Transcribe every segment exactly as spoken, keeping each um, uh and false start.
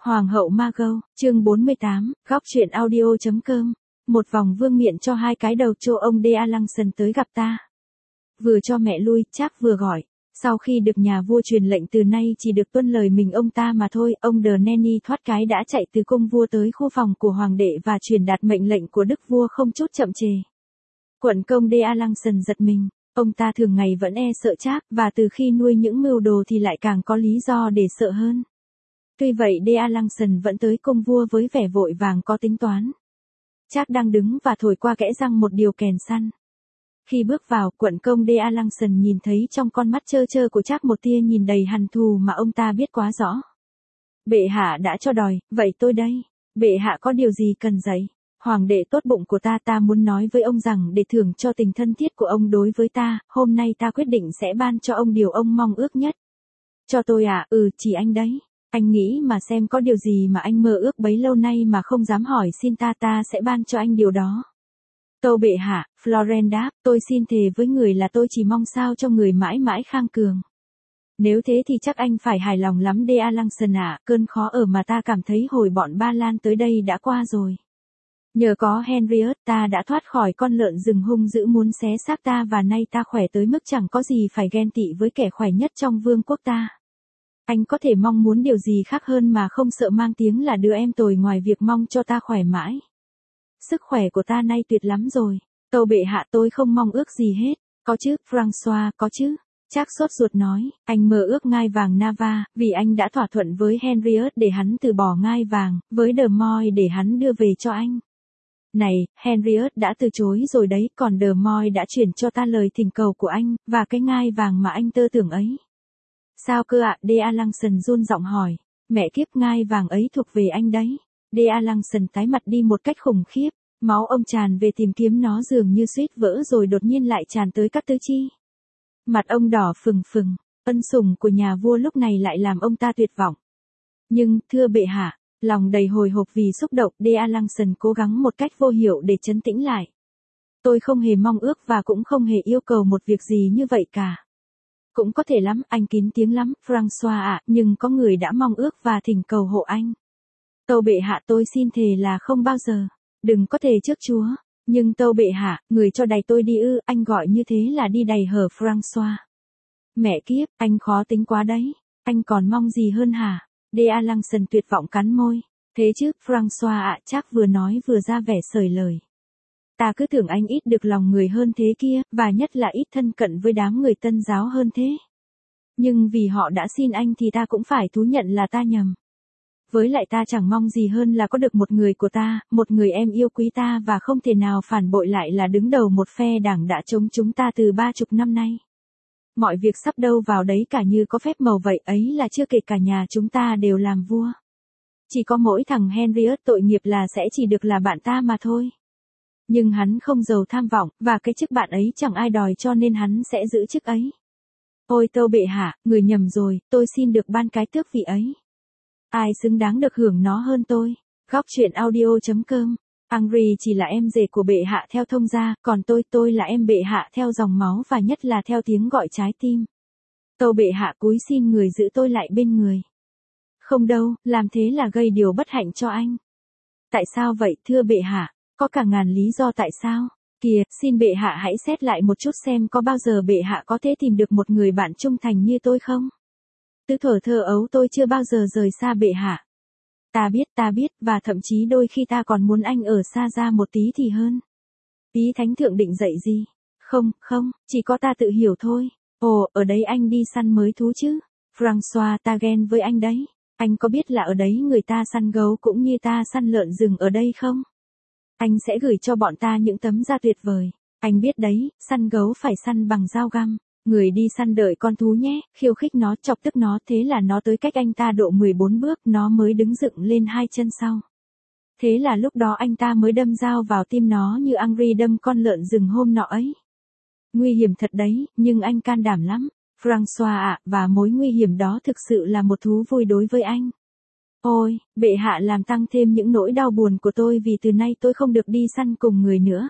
Hoàng hậu Margot, chương bốn mươi tám, góc truyện audio.com. Một vòng vương miện cho hai cái đầu cho ông D'Alanson tới gặp ta. Vừa cho mẹ lui, chắc vừa gọi. Sau khi được nhà vua truyền lệnh từ nay chỉ được tuân lời mình ông ta mà thôi, ông The Nanny thoát cái đã chạy từ cung vua tới khu phòng của hoàng đệ và truyền đạt mệnh lệnh của đức vua không chút chậm chề. Quận công D'Alanson giật mình, ông ta thường ngày vẫn e sợ Trác, và từ khi nuôi những mưu đồ thì lại càng có lý do để sợ hơn. Tuy vậy D'Alanson vẫn tới cung vua với vẻ vội vàng có tính toán. Trác đang đứng và thổi qua kẽ răng một điều kèn săn. Khi bước vào, quận công D'Alanson nhìn thấy trong con mắt trơ trơ của Trác một tia nhìn đầy hằn thù mà ông ta biết quá rõ. Bệ hạ đã cho đòi, vậy tôi đây. Bệ hạ có điều gì cần dạy? Hoàng đệ tốt bụng của ta, ta muốn nói với ông rằng để thưởng cho tình thân thiết của ông đối với ta, hôm nay ta quyết định sẽ ban cho ông điều ông mong ước nhất. Cho tôi à? Ừ, chỉ anh đấy. Anh nghĩ mà xem có điều gì mà anh mơ ước bấy lâu nay mà không dám hỏi xin ta, ta sẽ ban cho anh điều đó. Tâu bệ hạ, Florence đáp, tôi xin thề với người là tôi chỉ mong sao cho người mãi mãi khang cường. Nếu thế thì chắc anh phải hài lòng lắm D'Alanson ạ, cơn khó ở mà ta cảm thấy hồi bọn Ba Lan tới đây đã qua rồi. Nhờ có Henriette ta đã thoát khỏi con lợn rừng hung dữ muốn xé xác ta và nay ta khỏe tới mức chẳng có gì phải ghen tị với kẻ khỏe nhất trong vương quốc ta. Anh có thể mong muốn điều gì khác hơn mà không sợ mang tiếng là đứa em tồi ngoài việc mong cho ta khỏe mãi. Sức khỏe của ta nay tuyệt lắm rồi. Tâu bệ hạ, tôi không mong ước gì hết. Có chứ, François, có chứ. Trác sốt ruột nói, anh mơ ước ngai vàng Navarre, vì anh đã thỏa thuận với Henriette để hắn từ bỏ ngai vàng, với De Moy để hắn đưa về cho anh. Này, Henriette đã từ chối rồi đấy, còn De Moy đã chuyển cho ta lời thỉnh cầu của anh, và cái ngai vàng mà anh tơ tưởng ấy. Sao cơ ạ? D'Alanson run giọng hỏi. Mẹ kiếp, ngai vàng ấy thuộc về anh đấy. D'Alanson tái mặt đi một cách khủng khiếp, máu ông tràn về tìm kiếm nó dường như suýt vỡ rồi đột nhiên lại tràn tới các tứ chi. Mặt ông đỏ phừng phừng, ân sủng của nhà vua lúc này lại làm ông ta tuyệt vọng. Nhưng, thưa bệ hạ, lòng đầy hồi hộp vì xúc động, D'Alanson cố gắng một cách vô hiệu để trấn tĩnh lại. Tôi không hề mong ước và cũng không hề yêu cầu một việc gì như vậy cả. Cũng có thể lắm, anh kín tiếng lắm, François ạ, nhưng có người đã mong ước và thỉnh cầu hộ anh. Tâu bệ hạ, tôi xin thề là không bao giờ. Đừng có thề trước Chúa. Nhưng tâu bệ hạ, người cho đày tôi đi ư, anh gọi như thế là đi đày hở François. Mẹ kiếp, anh khó tính quá đấy. Anh còn mong gì hơn hả? D'Alanson tuyệt vọng cắn môi. Thế chứ, François ạ, Trác vừa nói vừa ra vẻ sởi lời. Ta cứ tưởng anh ít được lòng người hơn thế kia, và nhất là ít thân cận với đám người Tân giáo hơn thế. Nhưng vì họ đã xin anh thì ta cũng phải thú nhận là ta nhầm. Với lại ta chẳng mong gì hơn là có được một người của ta, một người em yêu quý ta và không thể nào phản bội lại là đứng đầu một phe đảng đã chống chúng ta từ ba chục năm nay. Mọi việc sắp đâu vào đấy cả như có phép màu vậy, ấy là chưa kể cả nhà chúng ta đều làm vua. Chỉ có mỗi thằng Henriette tội nghiệp là sẽ chỉ được là bạn ta mà thôi. Nhưng hắn không giàu tham vọng, và cái chức bạn ấy chẳng ai đòi cho nên hắn sẽ giữ chức ấy. Ôi tâu bệ hạ, người nhầm rồi, tôi xin được ban cái tước vị ấy. Ai xứng đáng được hưởng nó hơn tôi? Góc truyện audio.com. Angry chỉ là em rể của bệ hạ theo thông gia, còn tôi, tôi là em bệ hạ theo dòng máu và nhất là theo tiếng gọi trái tim. Tâu bệ hạ cúi xin người giữ tôi lại bên người. Không đâu, làm thế là gây điều bất hạnh cho anh. Tại sao vậy thưa bệ hạ? Có cả ngàn lý do tại sao. Kìa, xin bệ hạ hãy xét lại một chút xem có bao giờ bệ hạ có thể tìm được một người bạn trung thành như tôi không? Từ thuở thơ ấu tôi chưa bao giờ rời xa bệ hạ. Ta biết, ta biết, và thậm chí đôi khi ta còn muốn anh ở xa ra một tí thì hơn. Ý thánh thượng định dạy gì? Không, không, chỉ có ta tự hiểu thôi. Ồ, ở đấy anh đi săn mới thú chứ. François, ta ghen với anh đấy. Anh có biết là ở đấy người ta săn gấu cũng như ta săn lợn rừng ở đây không? Anh sẽ gửi cho bọn ta những tấm da tuyệt vời. Anh biết đấy, săn gấu phải săn bằng dao găm. Người đi săn đợi con thú nhé, khiêu khích nó, chọc tức nó, thế là nó tới cách anh ta độ mười bốn bước, nó mới đứng dựng lên hai chân sau. Thế là lúc đó anh ta mới đâm dao vào tim nó như Angry đâm con lợn rừng hôm nọ ấy. Nguy hiểm thật đấy, nhưng anh can đảm lắm, François ạ, và mối nguy hiểm đó thực sự là một thú vui đối với anh. Ôi, bệ hạ làm tăng thêm những nỗi đau buồn của tôi vì từ nay tôi không được đi săn cùng người nữa.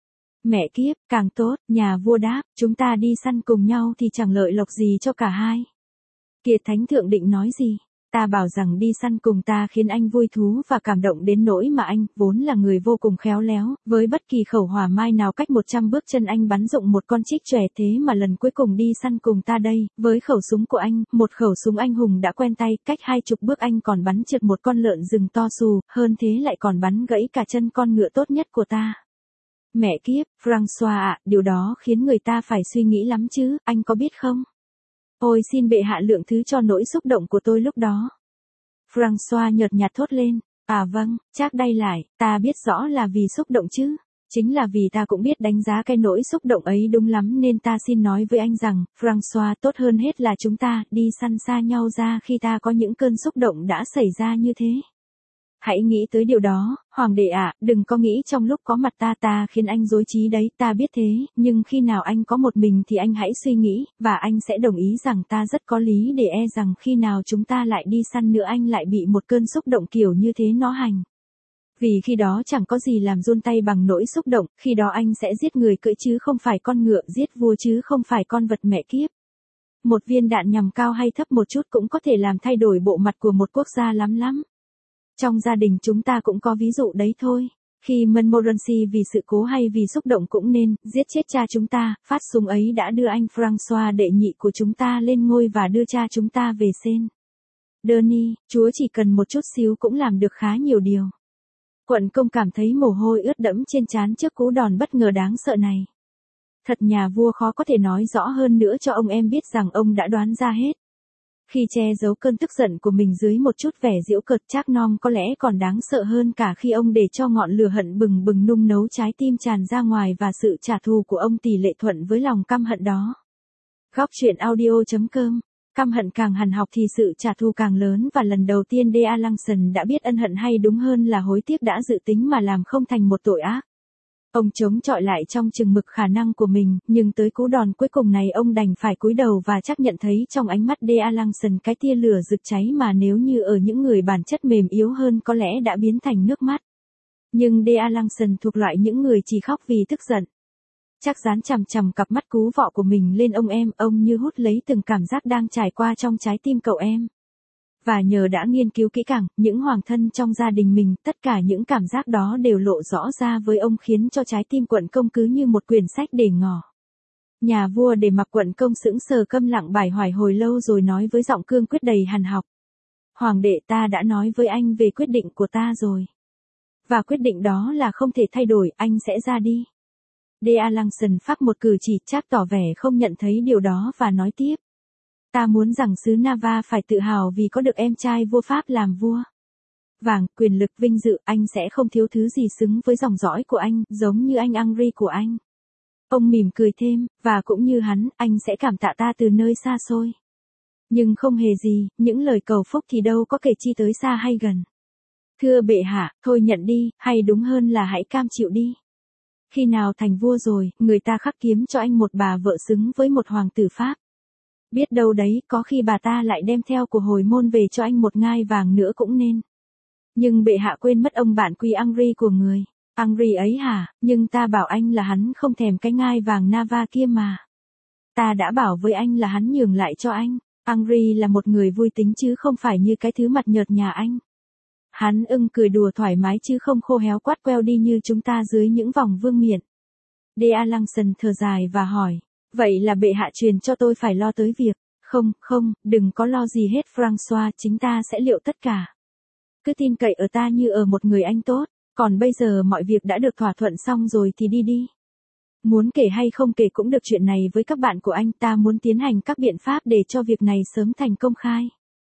Mẹ kiếp, càng tốt, nhà vua đáp, chúng ta đi săn cùng nhau thì chẳng lợi lộc gì cho cả hai. Kìa thánh thượng định nói gì? ta bảo rằng đi săn cùng ta khiến anh vui thú và cảm động đến nỗi mà anh, vốn là người vô cùng khéo léo, với bất kỳ khẩu hỏa mai nào cách một trăm bước chân anh bắn dụng một con trích chòe, thế mà lần cuối cùng đi săn cùng ta đây, với khẩu súng của anh, một khẩu súng anh hùng đã quen tay, cách hai chục bước anh còn bắn trượt một con lợn rừng to xù, hơn thế lại còn bắn gãy cả chân con ngựa tốt nhất của ta. Mẹ kiếp, François ạ, điều đó khiến người ta phải suy nghĩ lắm chứ, anh có biết không? Ôi xin bệ hạ lượng thứ cho nỗi xúc động của tôi lúc đó. François nhợt nhạt thốt lên, à vâng, chắc đây lại, ta biết rõ là vì xúc động chứ. Chính là vì ta cũng biết đánh giá cái nỗi xúc động ấy đúng lắm nên ta xin nói với anh rằng, François, tốt hơn hết là chúng ta đi săn xa nhau ra khi ta có những cơn xúc động đã xảy ra như thế. Hãy nghĩ tới điều đó, hoàng đệ ạ, đừng có nghĩ trong lúc có mặt ta ta khiến anh rối trí đấy, ta biết thế, nhưng khi nào anh có một mình thì anh hãy suy nghĩ, và anh sẽ đồng ý rằng ta rất có lý để e rằng khi nào chúng ta lại đi săn nữa anh lại bị một cơn xúc động kiểu như thế nó hành. Vì khi đó chẳng có gì làm run tay bằng nỗi xúc động, khi đó anh sẽ giết người cưỡi chứ không phải con ngựa, giết vua chứ không phải con vật mẹ kiếp. Một viên đạn nhằm cao hay thấp một chút cũng có thể làm thay đổi bộ mặt của một quốc gia lắm lắm. Trong gia đình chúng ta cũng có ví dụ đấy thôi. Khi Montmorency vì sự cố hay vì xúc động cũng nên giết chết cha chúng ta, phát súng ấy đã đưa anh François đệ nhị của chúng ta lên ngôi và đưa cha chúng ta về Sen. Denis, Chúa chỉ cần một chút xíu cũng làm được khá nhiều điều. Quận công cảm thấy mồ hôi ướt đẫm trên trán trước cú đòn bất ngờ đáng sợ này. Thật nhà vua khó có thể nói rõ hơn nữa cho ông em biết rằng ông đã đoán ra hết. Khi che giấu cơn tức giận của mình dưới một chút vẻ giễu cợt, Trác Nom có lẽ còn đáng sợ hơn cả khi ông để cho ngọn lửa hận bừng bừng nung nấu trái tim tràn ra ngoài và sự trả thù của ông tỷ lệ thuận với lòng căm hận đó. Góc truyện audio chấm com. Căm hận càng hằn học thì sự trả thù càng lớn và lần đầu tiên Dea Langson đã biết ân hận hay đúng hơn là hối tiếc đã dự tính mà làm không thành một tội ác. Ông chống chọi lại trong chừng mực khả năng của mình, nhưng tới cú đòn cuối cùng này ông đành phải cúi đầu và chắc nhận thấy trong ánh mắt Dea Langson cái tia lửa rực cháy mà nếu như ở những người bản chất mềm yếu hơn có lẽ đã biến thành nước mắt. Nhưng Dea Langson thuộc loại những người chỉ khóc vì tức giận. Chắc dán chằm chằm cặp mắt cú vọ của mình lên ông em, ông như hút lấy từng cảm giác đang trải qua trong trái tim cậu em. Và nhờ đã nghiên cứu kỹ càng, những hoàng thân trong gia đình mình, tất cả những cảm giác đó đều lộ rõ ra với ông khiến cho trái tim quận công cứ như một quyển sách để ngỏ. Nhà vua để mặc quận công sững sờ câm lặng bài hoài hồi lâu rồi nói với giọng cương quyết đầy hằn học. Hoàng đệ, ta đã nói với anh về quyết định của ta rồi. Và quyết định đó là không thể thay đổi, anh sẽ ra đi. Dea Langson phác một cử chỉ Trác tỏ vẻ không nhận thấy điều đó và nói tiếp. Ta muốn rằng xứ Nava phải tự hào vì có được em trai vua Pháp làm vua. Vàng, quyền lực, vinh dự, anh sẽ không thiếu thứ gì xứng với dòng dõi của anh, giống như anh Henri của anh. Ông mỉm cười thêm, và cũng như hắn, anh sẽ cảm tạ ta từ nơi xa xôi. Nhưng không hề gì, những lời cầu phúc thì đâu có kể chi tới xa hay gần. Thưa bệ hạ, thôi nhận đi, hay đúng hơn là hãy cam chịu đi. Khi nào thành vua rồi, người ta khắc kiếm cho anh một bà vợ xứng với một hoàng tử Pháp. Biết đâu đấy, có khi bà ta lại đem theo của hồi môn về cho anh một ngai vàng nữa cũng nên. Nhưng bệ hạ quên mất ông bạn quý Henri của người. Henri ấy hả, nhưng ta bảo anh là hắn không thèm cái ngai vàng Nava kia mà. Ta đã bảo với anh là hắn nhường lại cho anh. Henri là một người vui tính chứ không phải như cái thứ mặt nhợt nhà anh. Hắn ưng cười đùa thoải mái chứ không khô héo quát queo đi như chúng ta dưới những vòng vương miện. Dea Langson thở dài và hỏi, vậy là bệ hạ truyền cho tôi phải lo tới việc, không, không, đừng có lo gì hết François, chính ta sẽ liệu tất cả. Cứ tin cậy ở ta như ở một người anh tốt, còn bây giờ mọi việc đã được thỏa thuận xong rồi thì đi đi. Muốn kể hay không kể cũng được chuyện này với các bạn của anh, ta muốn tiến hành các biện pháp để cho việc này sớm thành công khai.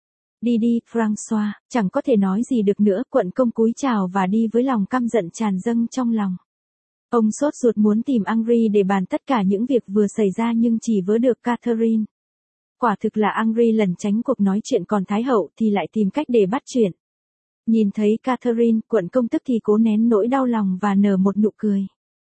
Đi đi, François, chẳng có thể nói gì được nữa, quận công cúi chào và đi với lòng căm giận tràn dâng trong lòng. Ông sốt ruột muốn tìm Henri để bàn tất cả những việc vừa xảy ra nhưng chỉ vớ được Catherine. Quả thực là Henri lẩn tránh cuộc nói chuyện còn Thái hậu thì lại tìm cách để bắt chuyện. Nhìn thấy Catherine, quận công tức thì cố nén nỗi đau lòng và nở một nụ cười.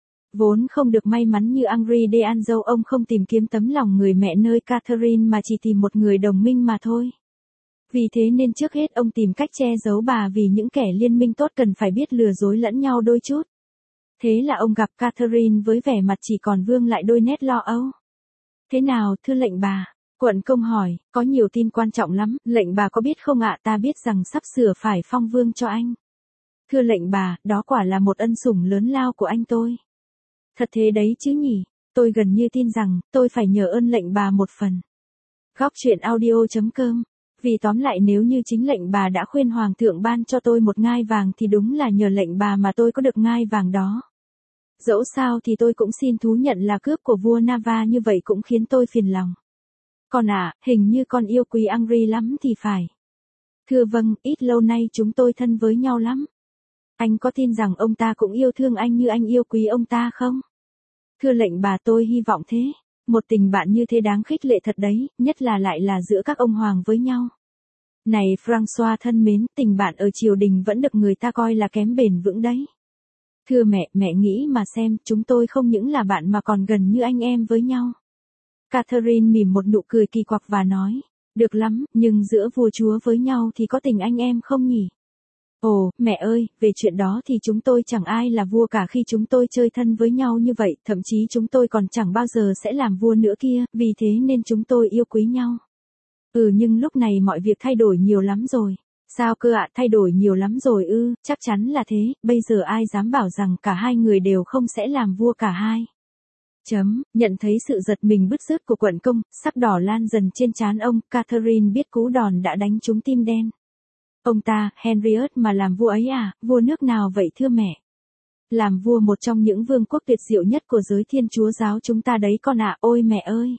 Vốn không được may mắn như Henri d'Anjou, ông không tìm kiếm tấm lòng người mẹ nơi Catherine mà chỉ tìm một người đồng minh mà thôi. Vì thế nên trước hết ông tìm cách che giấu bà vì những kẻ liên minh tốt cần phải biết lừa dối lẫn nhau đôi chút. Thế là ông gặp Catherine với vẻ mặt chỉ còn vương lại đôi nét lo âu. Thế nào, thưa lệnh bà? Quận công hỏi, có nhiều tin quan trọng lắm, lệnh bà có biết không ạ? Ta biết rằng sắp sửa phải phong vương cho anh. Thưa lệnh bà, đó quả là một ân sủng lớn lao của anh tôi. Thật thế đấy chứ nhỉ, tôi gần như tin rằng, tôi phải nhờ ơn lệnh bà một phần. Góc truyện audio.com. Vì tóm lại nếu như chính lệnh bà đã khuyên hoàng thượng ban cho tôi một ngai vàng thì đúng là nhờ lệnh bà mà tôi có được ngai vàng đó. Dẫu sao thì tôi cũng xin thú nhận là cướp của vua Nava như vậy cũng khiến tôi phiền lòng. Con à, hình như con yêu quý Angry lắm thì phải. Thưa vâng, ít lâu nay chúng tôi thân với nhau lắm. Anh có tin rằng ông ta cũng yêu thương anh như anh yêu quý ông ta không? Thưa lệnh bà, tôi hy vọng thế. Một tình bạn như thế đáng khích lệ thật đấy, nhất là lại là giữa các ông hoàng với nhau. Này François thân mến, tình bạn ở triều đình vẫn được người ta coi là kém bền vững đấy. Thưa mẹ, mẹ nghĩ mà xem, chúng tôi không những là bạn mà còn gần như anh em với nhau. Catherine mỉm một nụ cười kỳ quặc và nói, được lắm, nhưng giữa vua chúa với nhau thì có tình anh em không nhỉ? Ồ, mẹ ơi, về chuyện đó thì chúng tôi chẳng ai là vua cả khi chúng tôi chơi thân với nhau như vậy, thậm chí chúng tôi còn chẳng bao giờ sẽ làm vua nữa kia, vì thế nên chúng tôi yêu quý nhau. Ừ nhưng lúc này mọi việc thay đổi nhiều lắm rồi. Sao cơ ạ, thay đổi nhiều lắm rồi ư, chắc chắn là thế, bây giờ ai dám bảo rằng cả hai người đều không sẽ làm vua cả hai. Chấm, nhận thấy sự giật mình bứt rứt của quận công, sắc đỏ lan dần trên trán ông, Catherine biết cú đòn đã đánh trúng tim đen. Ông ta, Henriette mà làm vua ấy à, vua nước nào vậy thưa mẹ? Làm vua một trong những vương quốc tuyệt diệu nhất của giới Thiên Chúa giáo chúng ta đấy con ạ, ôi mẹ ơi.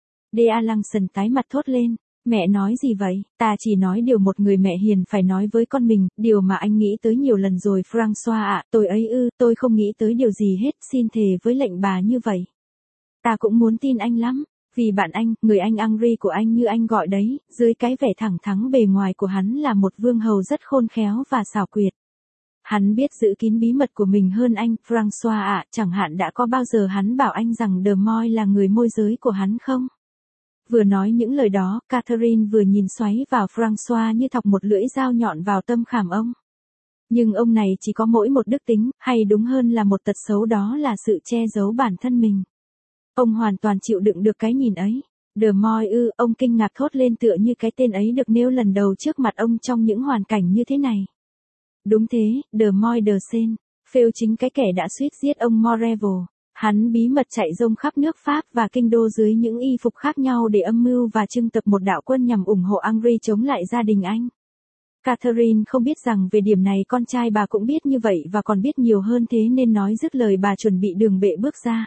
Dea Langson tái mặt thốt lên, mẹ nói gì vậy, ta chỉ nói điều một người mẹ hiền phải nói với con mình, điều mà anh nghĩ tới nhiều lần rồi François ạ, tôi ấy ư, tôi không nghĩ tới điều gì hết, xin thề với lệnh bà như vậy. Ta cũng muốn tin anh lắm. Vì bạn anh, người anh Angry của anh như anh gọi đấy, dưới cái vẻ thẳng thắn bề ngoài của hắn là một vương hầu rất khôn khéo và xảo quyệt. Hắn biết giữ kín bí mật của mình hơn anh, François ạ, chẳng hạn đã có bao giờ hắn bảo anh rằng De Moy là người môi giới của hắn không? Vừa nói những lời đó, Catherine vừa nhìn xoáy vào François như thọc một lưỡi dao nhọn vào tâm khảm ông. Nhưng ông này chỉ có mỗi một đức tính, hay đúng hơn là một tật xấu, đó là sự che giấu bản thân mình. Ông hoàn toàn chịu đựng được cái nhìn ấy. De Moy ư, ông kinh ngạc thốt lên tựa như cái tên ấy được nêu lần đầu trước mặt ông trong những hoàn cảnh như thế này. Đúng thế, De Moy de Sen, phêu chính cái kẻ đã suýt giết ông Moreville. Hắn bí mật chạy rông khắp nước Pháp và kinh đô dưới những y phục khác nhau để âm mưu và trưng tập một đạo quân nhằm ủng hộ Angry chống lại gia đình anh. Catherine không biết rằng về điểm này con trai bà cũng biết như vậy và còn biết nhiều hơn thế nên nói dứt lời bà chuẩn bị đường bệ bước ra.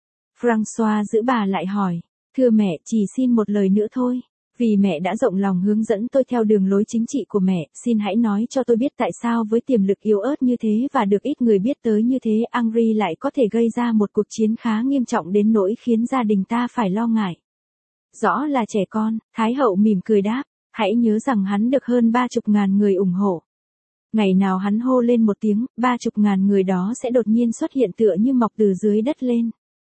François giữ bà lại hỏi, thưa mẹ, chỉ xin một lời nữa thôi. Vì mẹ đã rộng lòng hướng dẫn tôi theo đường lối chính trị của mẹ, xin hãy nói cho tôi biết tại sao với tiềm lực yếu ớt như thế và được ít người biết tới như thế, Angry lại có thể gây ra một cuộc chiến khá nghiêm trọng đến nỗi khiến gia đình ta phải lo ngại. Rõ là trẻ con, Thái hậu mỉm cười đáp, hãy nhớ rằng hắn được hơn ba chục ngàn người ủng hộ. Ngày nào hắn hô lên một tiếng, ba chục ngàn người đó sẽ đột nhiên xuất hiện tựa như mọc từ dưới đất lên.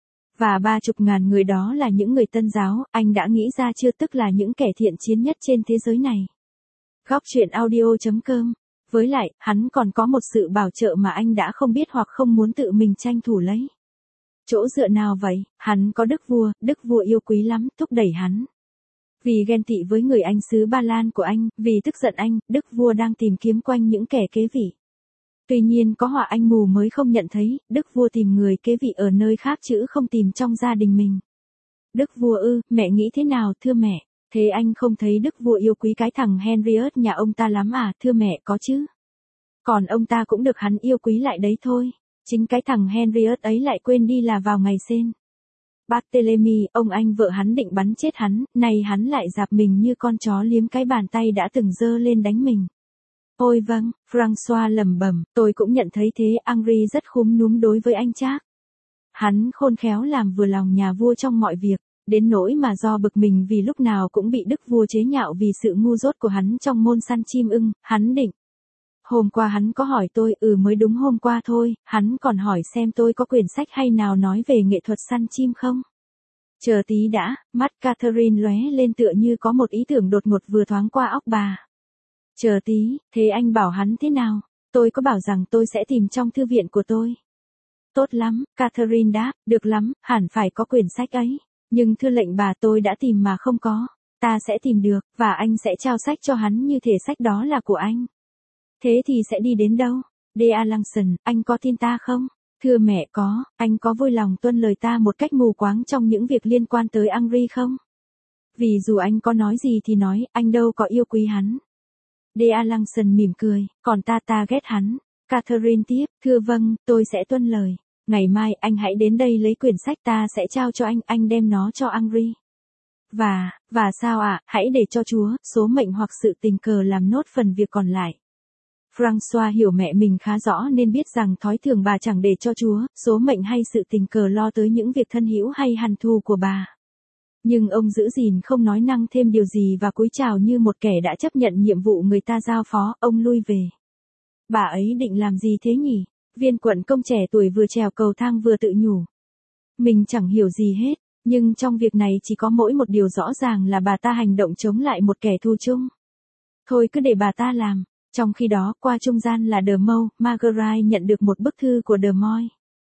Và ba chục ngàn người đó là những người Tân giáo, anh đã nghĩ ra chưa, tức là những kẻ thiện chiến nhất trên thế giới này. Góc truyện audio.com. Với lại, hắn còn có một sự bảo trợ mà anh đã không biết hoặc không muốn tự mình tranh thủ lấy. Chỗ dựa nào vậy? Hắn có đức vua, đức vua yêu quý lắm, thúc đẩy hắn. Vì ghen tị với người anh xứ Ba Lan của anh, vì tức giận anh, đức vua đang tìm kiếm quanh những kẻ kế vị. Tuy nhiên có họa anh mù mới không nhận thấy, đức vua tìm người kế vị ở nơi khác chứ không tìm trong gia đình mình. Đức vua ư, mẹ nghĩ thế nào thưa mẹ? Thế anh không thấy đức vua yêu quý cái thằng Henriette nhà ông ta lắm à, thưa mẹ? Có chứ. Còn ông ta cũng được hắn yêu quý lại đấy thôi. Chính cái thằng Henriette ấy lại quên đi là vào ngày sinh Barthélemy, ông anh vợ hắn định bắn chết hắn, nay hắn lại dạp mình như con chó liếm cái bàn tay đã từng giơ lên đánh mình. Ôi vâng, François lẩm bẩm, tôi cũng nhận thấy thế, Angry rất khúm núm đối với anh Trác. Hắn khôn khéo làm vừa lòng nhà vua trong mọi việc, đến nỗi mà do bực mình vì lúc nào cũng bị đức vua chế nhạo vì sự ngu dốt của hắn trong môn săn chim ưng, hắn định. Hôm qua hắn có hỏi tôi, ừ mới đúng hôm qua thôi, hắn còn hỏi xem tôi có quyển sách hay nào nói về nghệ thuật săn chim không. Chờ tí đã, mắt Catherine lóe lên tựa như có một ý tưởng đột ngột vừa thoáng qua óc bà. Chờ tí, thế anh bảo hắn thế nào? Tôi có bảo rằng tôi sẽ tìm trong thư viện của tôi. Tốt lắm, Catherine đáp, được lắm, hẳn phải có quyển sách ấy. Nhưng thưa lệnh bà, tôi đã tìm mà không có. Ta sẽ tìm được, và anh sẽ trao sách cho hắn như thể sách đó là của anh. Thế thì sẽ đi đến đâu? Dea Langson, anh có tin ta không? Thưa mẹ, có. Anh có vui lòng tuân lời ta một cách mù quáng trong những việc liên quan tới Henry không? Vì dù anh có nói gì thì nói, anh đâu có yêu quý hắn. Dea Langson mỉm cười, còn ta ta ghét hắn. Catherine tiếp, thưa vâng, tôi sẽ tuân lời. Ngày mai anh hãy đến đây lấy quyển sách, ta sẽ trao cho anh, anh đem nó cho Henry. Và, và sao ạ, à? Hãy để cho Chúa, số mệnh hoặc sự tình cờ làm nốt phần việc còn lại. François hiểu mẹ mình khá rõ nên biết rằng thói thường bà chẳng để cho Chúa, số mệnh hay sự tình cờ lo tới những việc thân hữu hay hằn thù của bà. Nhưng ông giữ gìn không nói năng thêm điều gì và cúi chào như một kẻ đã chấp nhận nhiệm vụ người ta giao phó, ông lui về. Bà ấy định làm gì thế nhỉ? Viên quận công trẻ tuổi vừa trèo cầu thang vừa tự nhủ. Mình chẳng hiểu gì hết, nhưng trong việc này chỉ có mỗi một điều rõ ràng là bà ta hành động chống lại một kẻ thù chung. Thôi cứ để bà ta làm. Trong khi đó, qua trung gian là De Meaux, Marguerite nhận được một bức thư của De Moy.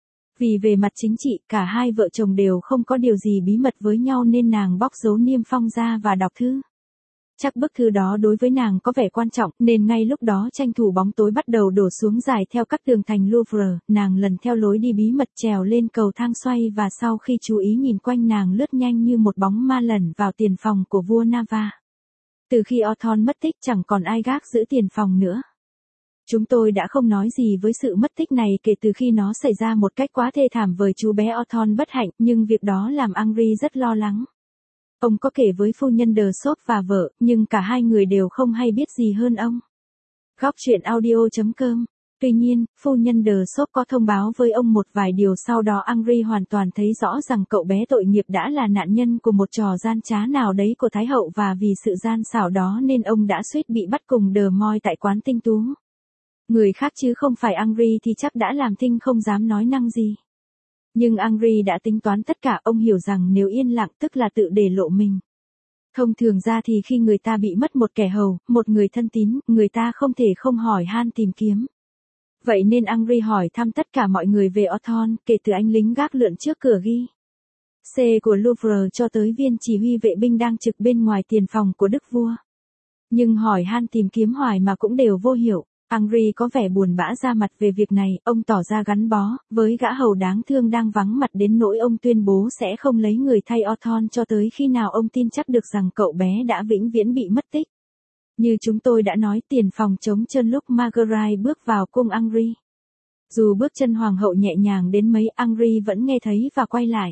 Vì về mặt chính trị, cả hai vợ chồng đều không có điều gì bí mật với nhau nên nàng bóc dấu niêm phong ra và đọc thư. Chắc bức thư đó đối với nàng có vẻ quan trọng, nên ngay lúc đó tranh thủ bóng tối bắt đầu đổ xuống dài theo các tường thành Louvre, nàng lần theo lối đi bí mật trèo lên cầu thang xoay và sau khi chú ý nhìn quanh nàng lướt nhanh như một bóng ma lẩn vào tiền phòng của vua Navarre. Từ khi Othon mất tích chẳng còn ai gác giữ tiền phòng nữa. Chúng tôi đã không nói gì với sự mất tích này kể từ khi nó xảy ra một cách quá thê thảm với chú bé Othon bất hạnh, nhưng việc đó làm Henry rất lo lắng. Ông có kể với phu nhân De Sop và vợ, nhưng cả hai người đều không hay biết gì hơn ông. Góc truyện audio chấm com. Tuy nhiên, phu nhân De Sop có thông báo với ông một vài điều sau đó Henry hoàn toàn thấy rõ rằng cậu bé tội nghiệp đã là nạn nhân của một trò gian trá nào đấy của Thái hậu và vì sự gian xảo đó nên ông đã suýt bị bắt cùng De Moy tại quán tinh tú. Người khác chứ không phải Henry thì chắc đã làm thinh không dám nói năng gì. Nhưng Henry đã tính toán tất cả, ông hiểu rằng nếu yên lặng tức là tự để lộ mình. Thông thường ra thì khi người ta bị mất một kẻ hầu, một người thân tín, người ta không thể không hỏi han tìm kiếm. Vậy nên Henry hỏi thăm tất cả mọi người về Othon, kể từ anh lính gác lượn trước cửa ghi C của Louvre cho tới viên chỉ huy vệ binh đang trực bên ngoài tiền phòng của đức vua. Nhưng hỏi han tìm kiếm hoài mà cũng đều vô hiệu. Henry có vẻ buồn bã ra mặt về việc này, ông tỏ ra gắn bó với gã hầu đáng thương đang vắng mặt đến nỗi ông tuyên bố sẽ không lấy người thay Othon cho tới khi nào ông tin chắc được rằng cậu bé đã vĩnh viễn bị mất tích. Như chúng tôi đã nói, tiền phòng trống trơn lúc Marguerite bước vào cung Henry. Dù bước chân hoàng hậu nhẹ nhàng đến mấy, Henry vẫn nghe thấy và quay lại.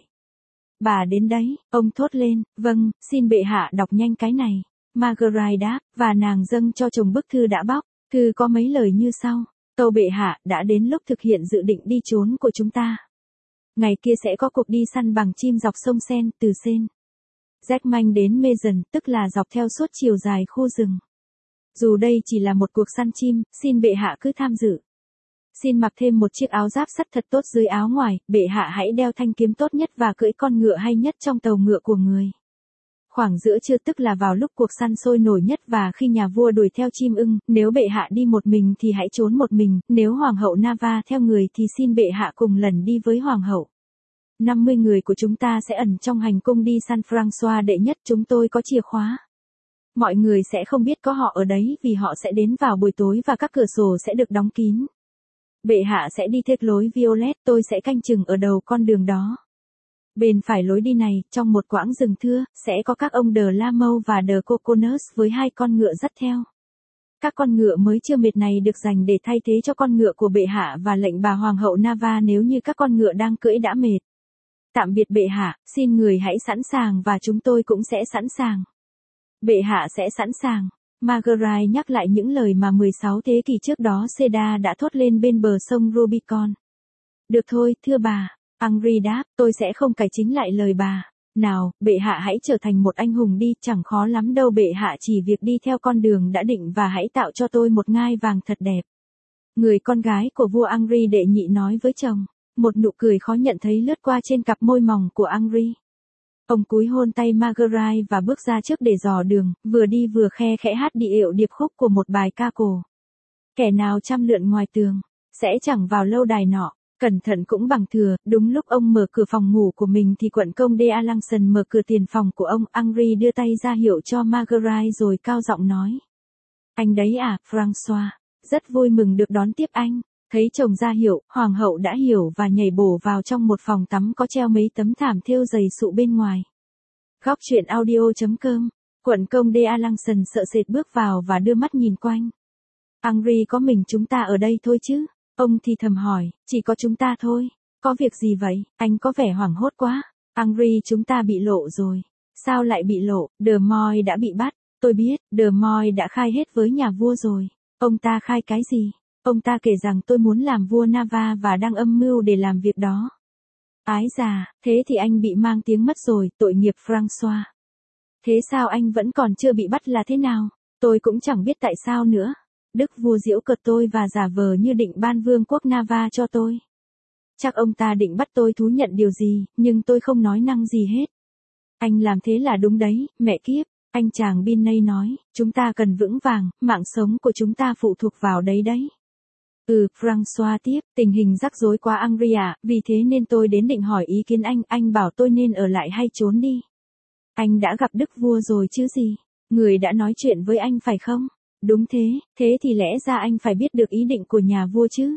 Bà đến đấy, ông thốt lên, vâng, xin bệ hạ đọc nhanh cái này. Marguerite đáp, và nàng dâng cho chồng bức thư đã bóc. Thư có mấy lời như sau. Tâu bệ hạ, đã đến lúc thực hiện dự định đi trốn của chúng ta. Ngày kia sẽ có cuộc đi săn bằng chim dọc sông Sen, từ Sen Jackman đến Maison, tức là dọc theo suốt chiều dài khu rừng. Dù đây chỉ là một cuộc săn chim, xin bệ hạ cứ tham dự. Xin mặc thêm một chiếc áo giáp sắt thật tốt dưới áo ngoài, bệ hạ hãy đeo thanh kiếm tốt nhất và cưỡi con ngựa hay nhất trong tàu ngựa của người. Khoảng giữa trưa tức là vào lúc cuộc săn sôi nổi nhất và khi nhà vua đuổi theo chim ưng, nếu bệ hạ đi một mình thì hãy trốn một mình, nếu hoàng hậu Navarre theo người thì xin bệ hạ cùng lần đi với hoàng hậu. năm mươi người của chúng ta sẽ ẩn trong hành cung đi săn François đệ nhất, chúng tôi có chìa khóa. Mọi người sẽ không biết có họ ở đấy vì họ sẽ đến vào buổi tối và các cửa sổ sẽ được đóng kín. Bệ hạ sẽ đi theo lối Violet, tôi sẽ canh chừng ở đầu con đường đó. Bên phải lối đi này, trong một quãng rừng thưa, sẽ có các ông De La Mâu và De Coconus với hai con ngựa dắt theo. Các con ngựa mới chưa mệt này được dành để thay thế cho con ngựa của bệ hạ và lệnh bà hoàng hậu Navarre nếu như các con ngựa đang cưỡi đã mệt. Tạm biệt bệ hạ, xin người hãy sẵn sàng và chúng tôi cũng sẽ sẵn sàng. Bệ hạ sẽ sẵn sàng. Marguerite nhắc lại những lời mà mười sáu thế kỷ trước đó Seda đã thốt lên bên bờ sông Rubicon. Được thôi, thưa bà. Henry đáp, tôi sẽ không cải chính lại lời bà. Nào, bệ hạ hãy trở thành một anh hùng đi, chẳng khó lắm đâu, bệ hạ chỉ việc đi theo con đường đã định và hãy tạo cho tôi một ngai vàng thật đẹp. Người con gái của vua Henry đệ nhị nói với chồng. Một nụ cười khó nhận thấy lướt qua trên cặp môi mỏng của Henry. Ông cúi hôn tay Marguerite và bước ra trước để dò đường, vừa đi vừa khe khẽ hát điệu điệp khúc của một bài ca cổ. Kẻ nào trăm lượn ngoài tường, sẽ chẳng vào lâu đài nọ. Cẩn thận cũng bằng thừa, đúng lúc ông mở cửa phòng ngủ của mình thì quận công de Alanson mở cửa tiền phòng của ông. Henry đưa tay ra hiệu cho Marguerite rồi cao giọng nói. Anh đấy à, François. Rất vui mừng được đón tiếp anh. Thấy chồng ra hiệu, hoàng hậu đã hiểu và nhảy bổ vào trong một phòng tắm có treo mấy tấm thảm thêu dày sụ bên ngoài. Góc truyện audio chấm com. Quận công de Alanson sợ sệt bước vào và đưa mắt nhìn quanh. Henry, có mình chúng ta ở đây thôi chứ? Ông thì thầm hỏi, chỉ có chúng ta thôi. Có việc gì vậy? Anh có vẻ hoảng hốt quá. Henry, chúng ta bị lộ rồi. Sao lại bị lộ? De Moy đã bị bắt. Tôi biết, De Moy đã khai hết với nhà vua rồi. Ông ta khai cái gì? Ông ta kể rằng tôi muốn làm vua Navarre và đang âm mưu để làm việc đó. Ái già, thế thì anh bị mang tiếng mất rồi, tội nghiệp François. Thế sao anh vẫn còn chưa bị bắt là thế nào? Tôi cũng chẳng biết tại sao nữa. Đức vua giễu cợt tôi và giả vờ như định ban vương quốc Navarre cho tôi. Chắc ông ta định bắt tôi thú nhận điều gì, nhưng tôi không nói năng gì hết. Anh làm thế là đúng đấy, mẹ kiếp. Anh chàng Binet nói, chúng ta cần vững vàng, mạng sống của chúng ta phụ thuộc vào đấy đấy. Ừ, François tiếp, tình hình rắc rối quá Henry ạ, vì thế nên tôi đến định hỏi ý kiến anh, anh bảo tôi nên ở lại hay trốn đi. Anh đã gặp đức vua rồi chứ gì? Người đã nói chuyện với anh phải không? Đúng thế, thế thì lẽ ra anh phải biết được ý định của nhà vua chứ.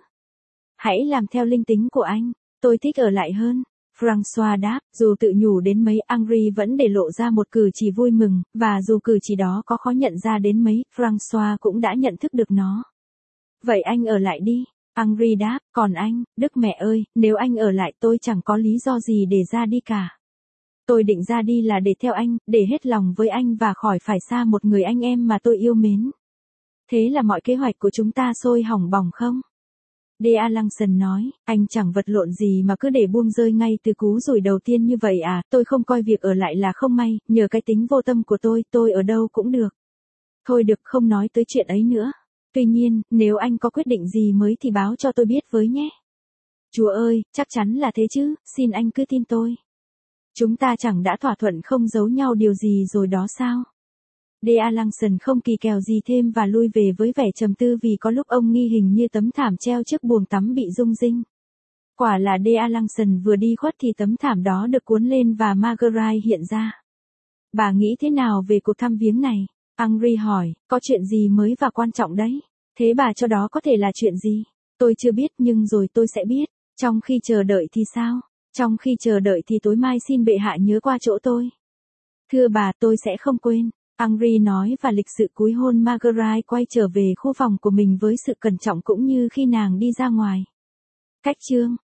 Hãy làm theo linh tính của anh, tôi thích ở lại hơn. François đáp, dù tự nhủ đến mấy, Henry vẫn để lộ ra một cử chỉ vui mừng, và dù cử chỉ đó có khó nhận ra đến mấy, François cũng đã nhận thức được nó. Vậy anh ở lại đi. Henry đáp, còn anh, Đức mẹ ơi, nếu anh ở lại tôi chẳng có lý do gì để ra đi cả. Tôi định ra đi là để theo anh, để hết lòng với anh và khỏi phải xa một người anh em mà tôi yêu mến. Thế là mọi kế hoạch của chúng ta sôi hỏng bỏng không? De Alanson nói, anh chẳng vật lộn gì mà cứ để buông rơi ngay từ cú rủi đầu tiên như vậy à, tôi không coi việc ở lại là không may, nhờ cái tính vô tâm của tôi, tôi ở đâu cũng được. Thôi được, không nói tới chuyện ấy nữa. Tuy nhiên, nếu anh có quyết định gì mới thì báo cho tôi biết với nhé. Chúa ơi, chắc chắn là thế chứ, xin anh cứ tin tôi. Chúng ta chẳng đã thỏa thuận không giấu nhau điều gì rồi đó sao? De Alanson không kỳ kèo gì thêm và lui về với vẻ trầm tư vì có lúc ông nghi hình như tấm thảm treo trước buồng tắm bị rung rinh. Quả là De Alanson vừa đi khuất thì tấm thảm đó được cuốn lên và Marguerite hiện ra. Bà nghĩ thế nào về cuộc thăm viếng này? Henry hỏi, có chuyện gì mới và quan trọng đấy? Thế bà cho đó có thể là chuyện gì? Tôi chưa biết nhưng rồi tôi sẽ biết. Trong khi chờ đợi thì sao? Trong khi chờ đợi thì tối mai xin bệ hạ nhớ qua chỗ tôi. Thưa bà, tôi sẽ không quên. Henry nói và lịch sự cúi hôn Marguerite quay trở về khu phòng của mình với sự cẩn trọng cũng như khi nàng đi ra ngoài. Cách chương